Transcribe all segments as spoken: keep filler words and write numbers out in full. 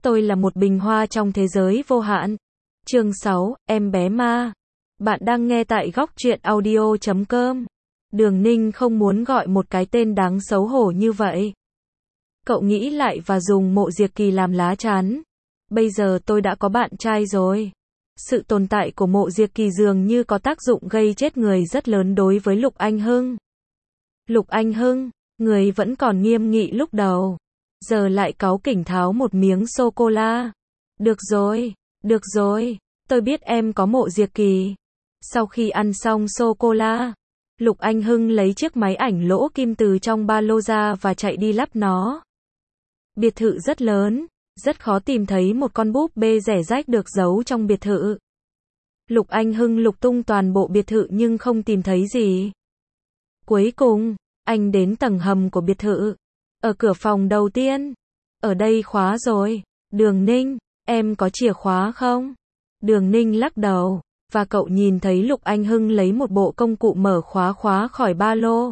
Tôi là một bình hoa trong thế giới vô hạn. Chương sáu, em bé ma. Bạn đang nghe tại góc truyện audio chấm com. Đường Ninh không muốn gọi một cái tên đáng xấu hổ như vậy. Cậu nghĩ lại và dùng Mộ Diệp Kỳ làm lá chắn. Bây giờ tôi đã có bạn trai rồi. Sự tồn tại của Mộ Diệp Kỳ dường như có tác dụng gây chết người rất lớn đối với Lục Anh Hưng. Lục Anh Hưng, người vẫn còn nghiêm nghị lúc đầu. Giờ lại cáu kỉnh tháo một miếng sô-cô-la. Được rồi, được rồi, tôi biết em có Mộ Diệp Kỳ. Sau khi ăn xong sô-cô-la, Lục Anh Hưng lấy chiếc máy ảnh lỗ kim từ trong ba lô ra và chạy đi lắp nó. Biệt thự rất lớn, rất khó tìm thấy một con búp bê rẻ rách được giấu trong biệt thự. Lục Anh Hưng lục tung toàn bộ biệt thự nhưng không tìm thấy gì. Cuối cùng, anh đến tầng hầm của biệt thự. Ở cửa phòng đầu tiên. Ở đây khóa rồi. Đường Ninh, em có chìa khóa không? Đường Ninh lắc đầu, và cậu nhìn thấy Lục Anh Hưng lấy một bộ công cụ mở khóa khóa khỏi ba lô.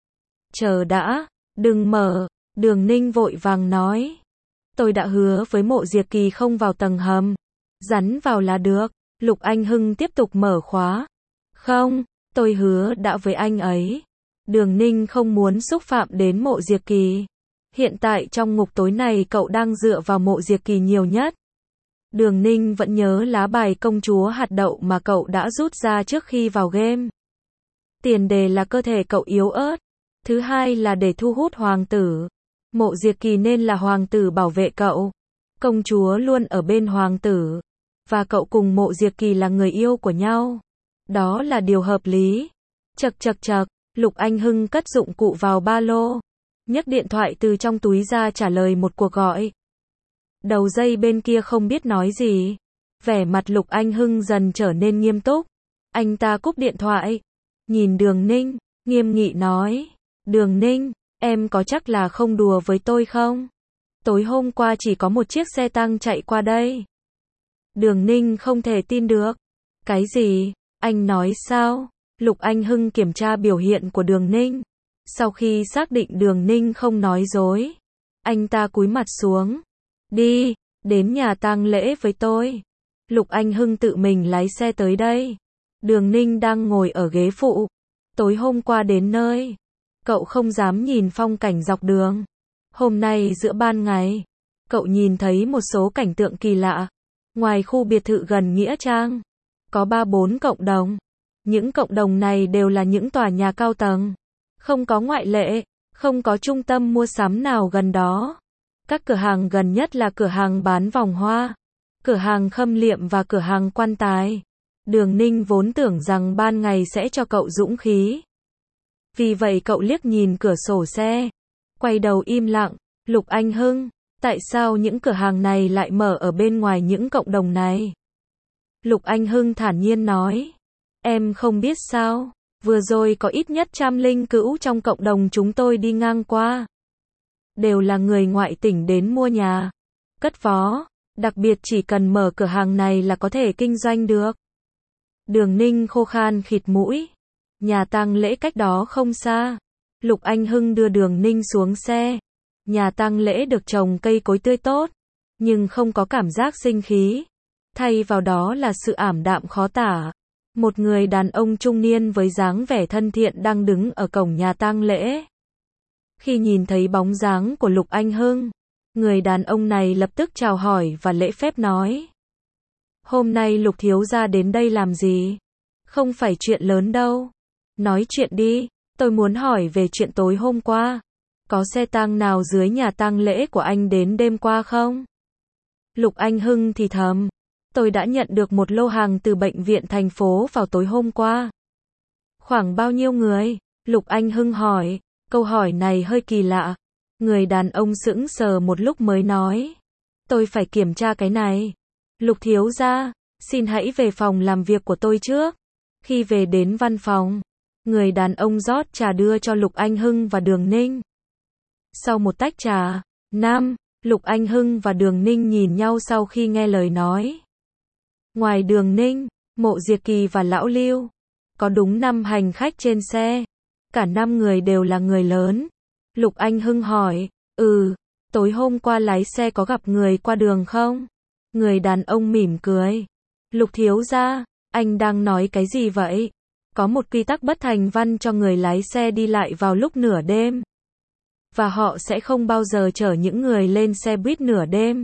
Chờ đã, đừng mở, Đường Ninh vội vàng nói. Tôi đã hứa với Mộ Diệp Kỳ không vào tầng hầm. Rắn vào là được. Lục Anh Hưng tiếp tục mở khóa. Không, tôi hứa đã với anh ấy. Đường Ninh không muốn xúc phạm đến Mộ Diệp Kỳ. Hiện tại trong ngục tối này cậu đang dựa vào Mộ Diệp Kỳ nhiều nhất. Đường Ninh vẫn nhớ lá bài công chúa hạt đậu mà cậu đã rút ra trước khi vào game. Tiền đề là cơ thể cậu yếu ớt. Thứ hai là để thu hút hoàng tử. Mộ Diệp Kỳ nên là hoàng tử bảo vệ cậu. Công chúa luôn ở bên hoàng tử. Và cậu cùng Mộ Diệp Kỳ là người yêu của nhau. Đó là điều hợp lý. Chậc chậc chậc, Lục Anh Hưng cất dụng cụ vào ba lô. Nhấc điện thoại từ trong túi ra trả lời một cuộc gọi. Đầu dây bên kia không biết nói gì. Vẻ mặt Lục Anh Hưng dần trở nên nghiêm túc. Anh ta cúp điện thoại. Nhìn Đường Ninh, nghiêm nghị nói. Đường Ninh, em có chắc là không đùa với tôi không? Tối hôm qua chỉ có một chiếc xe tăng chạy qua đây. Đường Ninh không thể tin được. Cái gì? Anh nói sao? Lục Anh Hưng kiểm tra biểu hiện của Đường Ninh. Sau khi xác định Đường Ninh không nói dối, anh ta cúi mặt xuống. Đi, đến nhà tang lễ với tôi. Lục Anh Hưng tự mình lái xe tới đây. Đường Ninh đang ngồi ở ghế phụ. Tối hôm qua đến nơi, cậu không dám nhìn phong cảnh dọc đường. Hôm nay giữa ban ngày, cậu nhìn thấy một số cảnh tượng kỳ lạ. Ngoài khu biệt thự gần Nghĩa Trang, có ba bốn cộng đồng. Những cộng đồng này đều là những tòa nhà cao tầng. Không có ngoại lệ, không có trung tâm mua sắm nào gần đó. Các cửa hàng gần nhất là cửa hàng bán vòng hoa, cửa hàng khâm liệm và cửa hàng quan tài. Đường Ninh vốn tưởng rằng ban ngày sẽ cho cậu dũng khí. Vì vậy cậu liếc nhìn cửa sổ xe, quay đầu im lặng. Lục Anh Hưng, tại sao những cửa hàng này lại mở ở bên ngoài những cộng đồng này? Lục Anh Hưng thản nhiên nói. Em không biết sao? Vừa rồi có ít nhất trăm linh cữu trong cộng đồng chúng tôi đi ngang qua. Đều là người ngoại tỉnh đến mua nhà, cất vó, đặc biệt chỉ cần mở cửa hàng này là có thể kinh doanh được. Đường Ninh khô khan khịt mũi. Nhà tang lễ cách đó không xa. Lục Anh Hưng đưa Đường Ninh xuống xe. Nhà tang lễ được trồng cây cối tươi tốt, nhưng không có cảm giác sinh khí. Thay vào đó là sự ảm đạm khó tả. Một người đàn ông trung niên với dáng vẻ thân thiện đang đứng ở cổng nhà tang lễ. Khi nhìn thấy bóng dáng của Lục Anh Hưng, người đàn ông này lập tức chào hỏi và lễ phép nói. Hôm nay Lục thiếu gia đến đây làm gì? Không phải chuyện lớn đâu. Nói chuyện đi, tôi muốn hỏi về chuyện tối hôm qua. Có xe tang nào dưới nhà tang lễ của anh đến đêm qua không? Lục Anh Hưng thì thầm. Tôi đã nhận được một lô hàng từ bệnh viện thành phố vào tối hôm qua. Khoảng bao nhiêu người? Lục Anh Hưng hỏi. Câu hỏi này hơi kỳ lạ. Người đàn ông sững sờ một lúc mới nói. Tôi phải kiểm tra cái này. Lục thiếu gia, xin hãy về phòng làm việc của tôi trước. Khi về đến văn phòng, người đàn ông rót trà đưa cho Lục Anh Hưng và Đường Ninh. Sau một tách trà, Nam, Lục Anh Hưng và Đường Ninh nhìn nhau sau khi nghe lời nói. Ngoài Đường Ninh, Mộ Diệp Kỳ và Lão Lưu, có đúng năm hành khách trên xe. Cả năm người đều là người lớn. Lục Anh Hưng hỏi. Ừ, tối hôm qua lái xe có gặp người qua đường không? Người đàn ông mỉm cười. Lục thiếu gia, anh đang nói cái gì vậy? Có một quy tắc bất thành văn cho người lái xe đi lại vào lúc nửa đêm. Và họ sẽ không bao giờ chở những người lên xe buýt nửa đêm.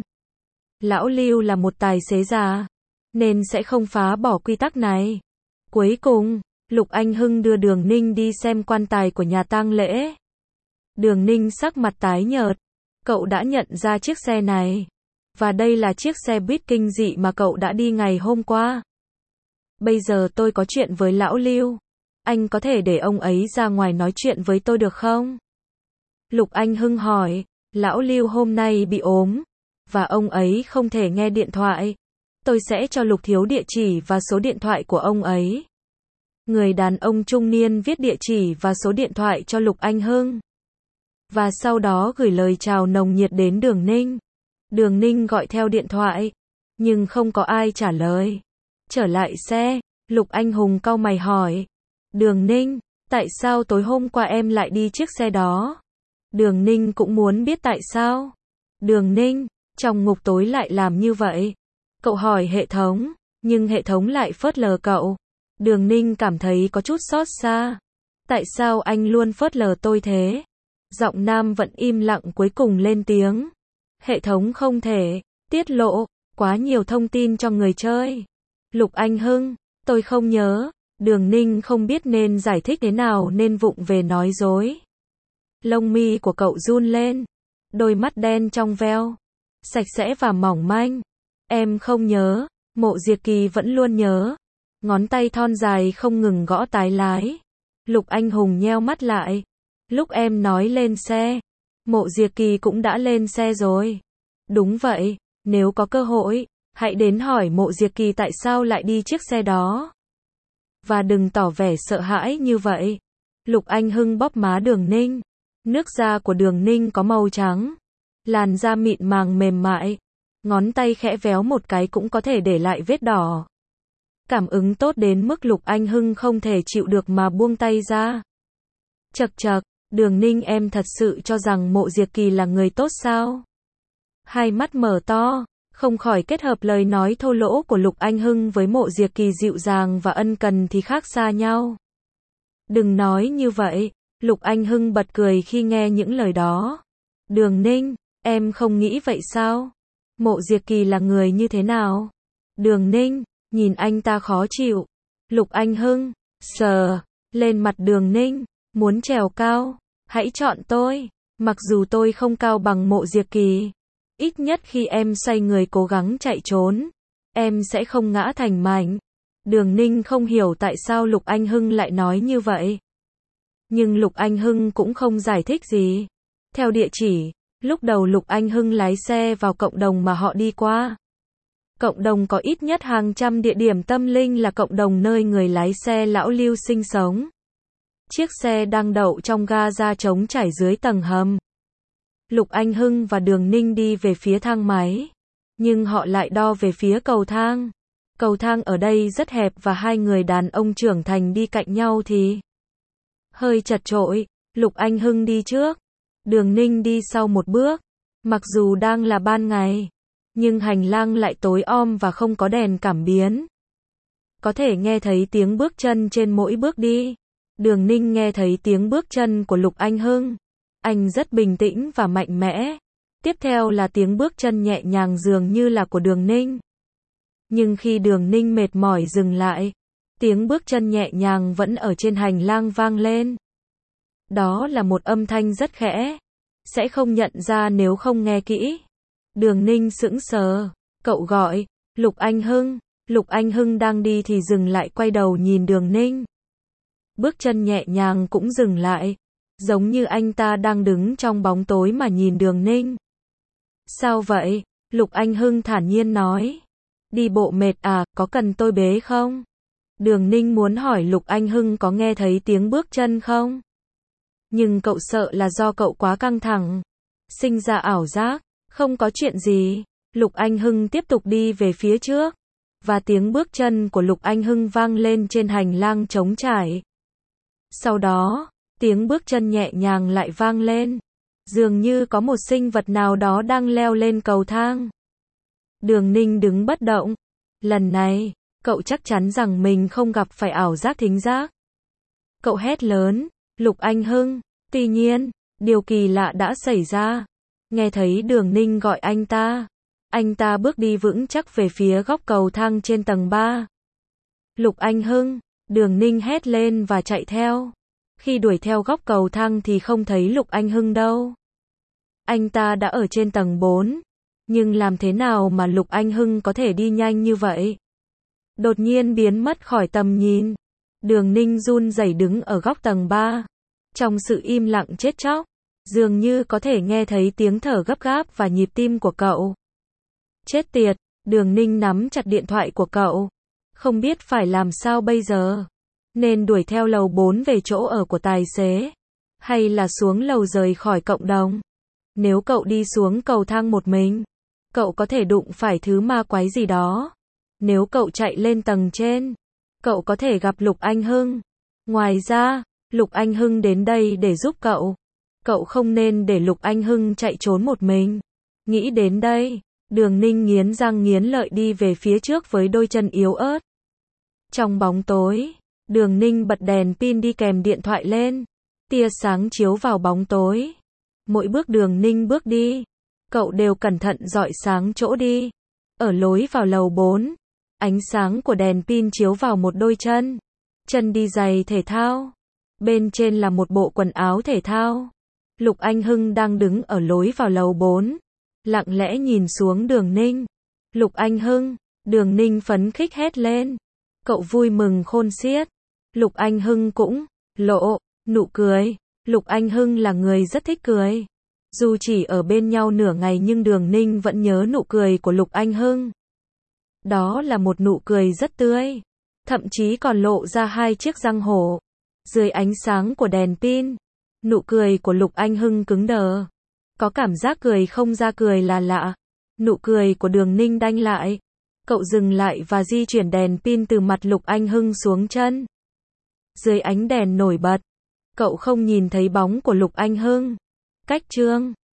Lão Lưu là một tài xế già, nên sẽ không phá bỏ quy tắc này. Cuối cùng, Lục Anh Hưng đưa Đường Ninh đi xem quan tài của nhà tang lễ. Đường Ninh sắc mặt tái nhợt. Cậu đã nhận ra chiếc xe này. Và đây là chiếc xe buýt kinh dị mà cậu đã đi ngày hôm qua. Bây giờ tôi có chuyện với lão Lưu. Anh có thể để ông ấy ra ngoài nói chuyện với tôi được không? Lục Anh Hưng hỏi. Lão Lưu hôm nay bị ốm. Và ông ấy không thể nghe điện thoại. Tôi sẽ cho Lục thiếu địa chỉ và số điện thoại của ông ấy. Người đàn ông trung niên viết địa chỉ và số điện thoại cho Lục Anh Hưng. Và sau đó gửi lời chào nồng nhiệt đến Đường Ninh. Đường Ninh gọi theo điện thoại. Nhưng không có ai trả lời. Trở lại xe, Lục Anh Hùng cau mày hỏi. Đường Ninh, tại sao tối hôm qua em lại đi chiếc xe đó? Đường Ninh cũng muốn biết tại sao. Đường Ninh, trong ngục tối lại làm như vậy. Cậu hỏi hệ thống, nhưng hệ thống lại phớt lờ cậu. Đường Ninh cảm thấy có chút xót xa. Tại sao anh luôn phớt lờ tôi thế? Giọng nam vẫn im lặng cuối cùng lên tiếng. Hệ thống không thể tiết lộ quá nhiều thông tin cho người chơi. Lục Anh Hưng, tôi không nhớ. Đường Ninh không biết nên giải thích thế nào nên vụng về nói dối. Lông mi của cậu run lên. Đôi mắt đen trong veo. Sạch sẽ và mỏng manh. Em không nhớ. Mộ Diệp Kỳ vẫn luôn nhớ. Ngón tay thon dài không ngừng gõ tái lái. Lục Anh Hùng nheo mắt lại. Lúc em nói lên xe, Mộ Diệp Kỳ cũng đã lên xe rồi. Đúng vậy, nếu có cơ hội, hãy đến hỏi Mộ Diệp Kỳ tại sao lại đi chiếc xe đó. Và đừng tỏ vẻ sợ hãi như vậy. Lục Anh Hưng bóp má Đường Ninh. Nước da của Đường Ninh có màu trắng. Làn da mịn màng mềm mại. Ngón tay khẽ véo một cái cũng có thể để lại vết đỏ. Cảm ứng tốt đến mức Lục Anh Hưng không thể chịu được mà buông tay ra. Chậc chậc, Đường Ninh em thật sự cho rằng Mộ Diệp Kỳ là người tốt sao? Hai mắt mở to, không khỏi kết hợp lời nói thô lỗ của Lục Anh Hưng với Mộ Diệp Kỳ dịu dàng và ân cần thì khác xa nhau. Đừng nói như vậy, Lục Anh Hưng bật cười khi nghe những lời đó. Đường Ninh, em không nghĩ vậy sao? Mộ Diệp Kỳ là người như thế nào? Đường Ninh, nhìn anh ta khó chịu. Lục Anh Hưng, sờ, lên mặt Đường Ninh. Muốn trèo cao, hãy chọn tôi. Mặc dù tôi không cao bằng Mộ Diệp Kỳ. Ít nhất khi em xoay người cố gắng chạy trốn, em sẽ không ngã thành mảnh. Đường Ninh không hiểu tại sao Lục Anh Hưng lại nói như vậy. Nhưng Lục Anh Hưng cũng không giải thích gì. Theo địa chỉ, lúc đầu Lục Anh Hưng lái xe vào cộng đồng mà họ đi qua. Cộng đồng có ít nhất hàng trăm địa điểm tâm linh là cộng đồng nơi người lái xe lão Lưu sinh sống. Chiếc xe đang đậu trong ga-ra trống trải dưới tầng hầm. Lục Anh Hưng và Đường Ninh đi về phía thang máy. Nhưng họ lại đo về phía cầu thang. Cầu thang ở đây rất hẹp và hai người đàn ông trưởng thành đi cạnh nhau thì hơi chật chội. Lục Anh Hưng đi trước. Đường Ninh đi sau một bước. Mặc dù đang là ban ngày, nhưng hành lang lại tối om và không có đèn cảm biến. Có thể nghe thấy tiếng bước chân trên mỗi bước đi. Đường Ninh nghe thấy tiếng bước chân của Lục Anh Hưng. Anh rất bình tĩnh và mạnh mẽ. Tiếp theo là tiếng bước chân nhẹ nhàng dường như là của Đường Ninh. Nhưng khi Đường Ninh mệt mỏi dừng lại, tiếng bước chân nhẹ nhàng vẫn ở trên hành lang vang lên. Đó là một âm thanh rất khẽ. Sẽ không nhận ra nếu không nghe kỹ. Đường Ninh sững sờ. Cậu gọi. Lục Anh Hưng. Lục Anh Hưng đang đi thì dừng lại quay đầu nhìn Đường Ninh. Bước chân nhẹ nhàng cũng dừng lại. Giống như anh ta đang đứng trong bóng tối mà nhìn Đường Ninh. Sao vậy? Lục Anh Hưng thản nhiên nói. Đi bộ mệt à, có cần tôi bế không? Đường Ninh muốn hỏi Lục Anh Hưng có nghe thấy tiếng bước chân không? Nhưng cậu sợ là do cậu quá căng thẳng. Sinh ra ảo giác. Không có chuyện gì. Lục Anh Hưng tiếp tục đi về phía trước. Và tiếng bước chân của Lục Anh Hưng vang lên trên hành lang trống trải. Sau đó, tiếng bước chân nhẹ nhàng lại vang lên. Dường như có một sinh vật nào đó đang leo lên cầu thang. Đường Ninh đứng bất động. Lần này, cậu chắc chắn rằng mình không gặp phải ảo giác thính giác. Cậu hét lớn, Lục Anh Hưng. Tuy nhiên, điều kỳ lạ đã xảy ra. Nghe thấy Đường Ninh gọi anh ta. Anh ta bước đi vững chắc về phía góc cầu thang trên tầng ba. Lục Anh Hưng, Đường Ninh hét lên và chạy theo. Khi đuổi theo góc cầu thang thì không thấy Lục Anh Hưng đâu. Anh ta đã ở trên tầng bốn. Nhưng làm thế nào mà Lục Anh Hưng có thể đi nhanh như vậy? Đột nhiên biến mất khỏi tầm nhìn. Đường Ninh run rẩy đứng ở góc tầng ba. Trong sự im lặng chết chóc, dường như có thể nghe thấy tiếng thở gấp gáp và nhịp tim của cậu. Chết tiệt, Đường Ninh nắm chặt điện thoại của cậu. Không biết phải làm sao bây giờ. Nên đuổi theo lầu bốn về chỗ ở của tài xế. Hay là xuống lầu rời khỏi cộng đồng. Nếu cậu đi xuống cầu thang một mình, cậu có thể đụng phải thứ ma quái gì đó. Nếu cậu chạy lên tầng trên, cậu có thể gặp Lục Anh Hưng. Ngoài ra, Lục Anh Hưng đến đây để giúp cậu. Cậu không nên để Lục Anh Hưng chạy trốn một mình. Nghĩ đến đây, Đường Ninh nghiến răng nghiến lợi đi về phía trước với đôi chân yếu ớt. Trong bóng tối, Đường Ninh bật đèn pin đi kèm điện thoại lên. Tia sáng chiếu vào bóng tối. Mỗi bước Đường Ninh bước đi, cậu đều cẩn thận dọi sáng chỗ đi. Ở lối vào lầu bốn, ánh sáng của đèn pin chiếu vào một đôi chân. Chân đi giày thể thao. Bên trên là một bộ quần áo thể thao. Lục Anh Hưng đang đứng ở lối vào lầu bốn. Lặng lẽ nhìn xuống Đường Ninh. Lục Anh Hưng, Đường Ninh phấn khích hét lên. Cậu vui mừng khôn xiết. Lục Anh Hưng cũng lộ nụ cười. Lục Anh Hưng là người rất thích cười. Dù chỉ ở bên nhau nửa ngày nhưng Đường Ninh vẫn nhớ nụ cười của Lục Anh Hưng. Đó là một nụ cười rất tươi. Thậm chí còn lộ ra hai chiếc răng hổ. Dưới ánh sáng của đèn pin, nụ cười của Lục Anh Hưng cứng đờ. Có cảm giác cười không ra cười là lạ. Nụ cười của Đường Ninh đanh lại. Cậu dừng lại và di chuyển đèn pin từ mặt Lục Anh Hưng xuống chân. Dưới ánh đèn nổi bật, cậu không nhìn thấy bóng của Lục Anh Hưng. Cách chương